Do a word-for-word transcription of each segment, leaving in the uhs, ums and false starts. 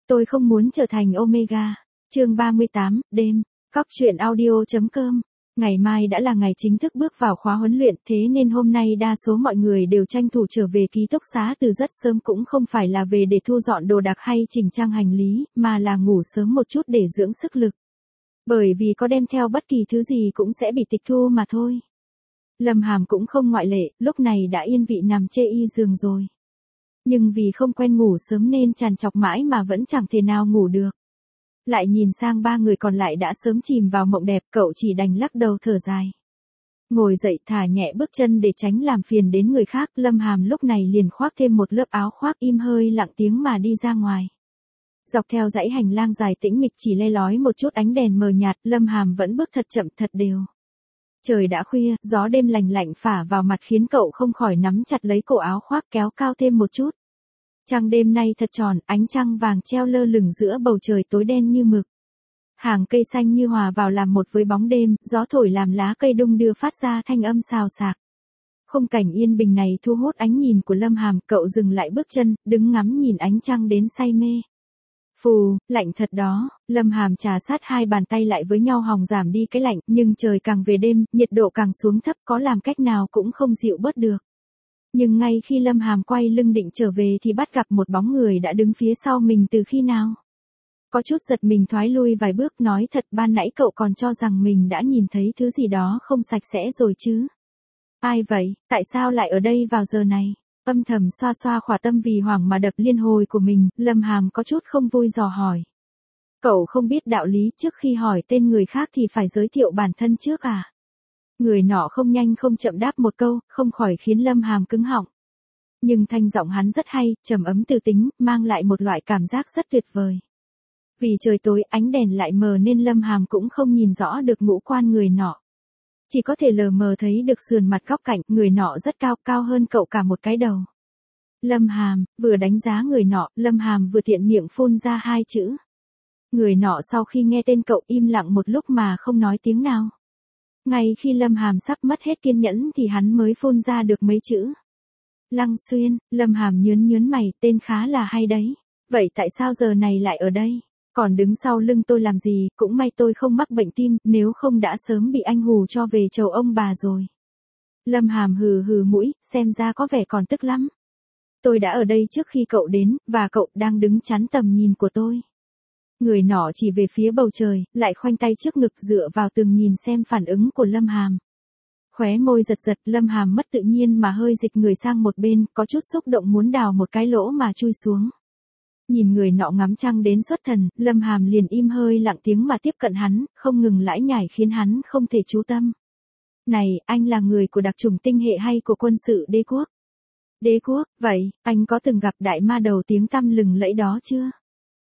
Tôi không muốn trở thành Omega. Chương ba mươi tám, đêm. Cóc truyện audio chấm com. Ngày mai đã là ngày chính thức bước vào khóa huấn luyện, thế nên hôm nay đa số mọi người đều tranh thủ trở về ký túc xá từ rất sớm, cũng không phải là về để thu dọn đồ đạc hay chỉnh trang hành lý, mà là ngủ sớm một chút để dưỡng sức lực. Bởi vì có đem theo bất kỳ thứ gì cũng sẽ bị tịch thu mà thôi. Lâm Hàm cũng không ngoại lệ, lúc này đã yên vị nằm chê y giường rồi. Nhưng vì không quen ngủ sớm nên trằn trọc mãi mà vẫn chẳng thể nào ngủ được. Lại nhìn sang ba người còn lại đã sớm chìm vào mộng đẹp, cậu chỉ đành lắc đầu thở dài. Ngồi dậy thả nhẹ bước chân để tránh làm phiền đến người khác, Lâm Hàm lúc này liền khoác thêm một lớp áo khoác, im hơi lặng tiếng mà đi ra ngoài. Dọc theo dãy hành lang dài tĩnh mịch chỉ le lói một chút ánh đèn mờ nhạt, Lâm Hàm vẫn bước thật chậm thật đều. Trời đã khuya, gió đêm lành lạnh phả vào mặt khiến cậu không khỏi nắm chặt lấy cổ áo khoác kéo cao thêm một chút. Trăng đêm nay thật tròn, ánh trăng vàng treo lơ lửng giữa bầu trời tối đen như mực. Hàng cây xanh như hòa vào làm một với bóng đêm, gió thổi làm lá cây đung đưa phát ra thanh âm xào xạc. Khung cảnh yên bình này thu hút ánh nhìn của Lâm Hàm, cậu dừng lại bước chân, đứng ngắm nhìn ánh trăng đến say mê. Phù, lạnh thật đó, Lâm Hàm trà sát hai bàn tay lại với nhau hòng giảm đi cái lạnh, nhưng trời càng về đêm, nhiệt độ càng xuống thấp, có làm cách nào cũng không dịu bớt được. Nhưng ngay khi Lâm Hàm quay lưng định trở về thì bắt gặp một bóng người đã đứng phía sau mình từ khi nào. Có chút giật mình thoái lui vài bước, nói thật ban nãy cậu còn cho rằng mình đã nhìn thấy thứ gì đó không sạch sẽ rồi chứ. Ai vậy, tại sao lại ở đây vào giờ này? Âm thầm xoa xoa khỏa tâm vì hoảng mà đập liên hồi của mình, Lâm Hàm có chút không vui dò hỏi. Cậu không biết đạo lý, trước khi hỏi tên người khác thì phải giới thiệu bản thân trước à? Người nọ không nhanh không chậm đáp một câu, không khỏi khiến Lâm Hàm cứng họng. Nhưng thanh giọng hắn rất hay, trầm ấm từ tính, mang lại một loại cảm giác rất tuyệt vời. Vì trời tối ánh đèn lại mờ nên Lâm Hàm cũng không nhìn rõ được ngũ quan người nọ. Chỉ có thể lờ mờ thấy được sườn mặt góc cạnh, người nọ rất cao, cao hơn cậu cả một cái đầu. Lâm Hàm, vừa đánh giá người nọ, Lâm Hàm vừa tiện miệng phun ra hai chữ. Người nọ sau khi nghe tên cậu im lặng một lúc mà không nói tiếng nào. Ngay khi Lâm Hàm sắp mất hết kiên nhẫn thì hắn mới phun ra được mấy chữ. Lăng Xuyên, Lâm Hàm nhớn nhớn mày, tên khá là hay đấy. Vậy tại sao giờ này lại ở đây? Còn đứng sau lưng tôi làm gì, cũng may tôi không mắc bệnh tim, nếu không đã sớm bị anh hù cho về chầu ông bà rồi. Lâm Hàm hừ hừ mũi, xem ra có vẻ còn tức lắm. Tôi đã ở đây trước khi cậu đến, và cậu đang đứng chắn tầm nhìn của tôi. Người nọ chỉ về phía bầu trời, lại khoanh tay trước ngực dựa vào tường nhìn xem phản ứng của Lâm Hàm. Khóe môi giật giật, Lâm Hàm mất tự nhiên mà hơi dịch người sang một bên, có chút xúc động muốn đào một cái lỗ mà chui xuống. Nhìn người nọ ngắm trăng đến xuất thần, Lâm Hàm liền im hơi lặng tiếng mà tiếp cận hắn, không ngừng lải nhải khiến hắn không thể chú tâm. Này, anh là người của đặc chủng tinh hệ hay của quân sự đế quốc? Đế quốc, vậy, anh có từng gặp đại ma đầu tiếng tăm lừng lẫy đó chưa?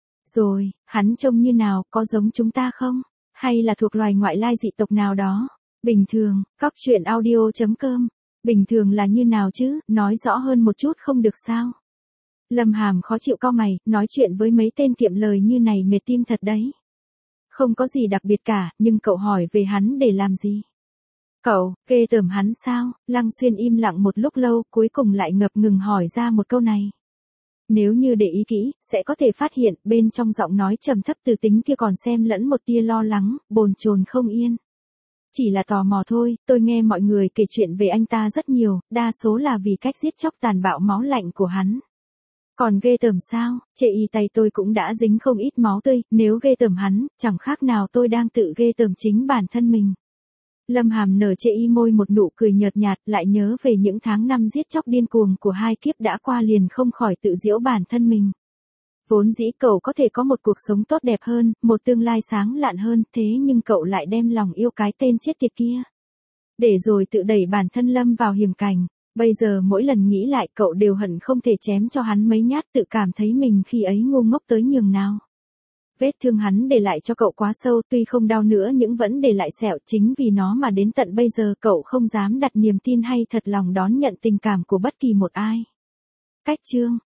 Rồi, hắn trông như nào, có giống chúng ta không? Hay là thuộc loài ngoại lai dị tộc nào đó? Bình thường, cóc truyện audio chấm com. Bình thường là như nào chứ, nói rõ hơn một chút không được sao? Lâm Hàm khó chịu cau mày, nói chuyện với mấy tên kiệm lời như này mệt tim thật đấy. Không có gì đặc biệt cả, nhưng cậu hỏi về hắn để làm gì? Cậu, ghê tởm hắn sao? Lăng Xuyên im lặng một lúc lâu, cuối cùng lại ngập ngừng hỏi ra một câu này. Nếu như để ý kỹ, sẽ có thể phát hiện, bên trong giọng nói trầm thấp từ tính kia còn xen lẫn một tia lo lắng, bồn chồn không yên. Chỉ là tò mò thôi, tôi nghe mọi người kể chuyện về anh ta rất nhiều, đa số là vì cách giết chóc tàn bạo máu lạnh của hắn. Còn ghê tởm sao, chệ y tay tôi cũng đã dính không ít máu tươi, nếu ghê tởm hắn, chẳng khác nào tôi đang tự ghê tởm chính bản thân mình. Lâm Hàm nở chệ y môi một nụ cười nhợt nhạt, lại nhớ về những tháng năm giết chóc điên cuồng của hai kiếp đã qua liền không khỏi tự giễu bản thân mình. Vốn dĩ cậu có thể có một cuộc sống tốt đẹp hơn, một tương lai sáng lạn hơn, thế nhưng cậu lại đem lòng yêu cái tên chết tiệt kia. Để rồi tự đẩy bản thân lâm vào hiểm cảnh. Bây giờ mỗi lần nghĩ lại cậu đều hận không thể chém cho hắn mấy nhát, tự cảm thấy mình khi ấy ngu ngốc tới nhường nào. Vết thương hắn để lại cho cậu quá sâu, tuy không đau nữa nhưng vẫn để lại sẹo, chính vì nó mà đến tận bây giờ cậu không dám đặt niềm tin hay thật lòng đón nhận tình cảm của bất kỳ một ai. Cách chương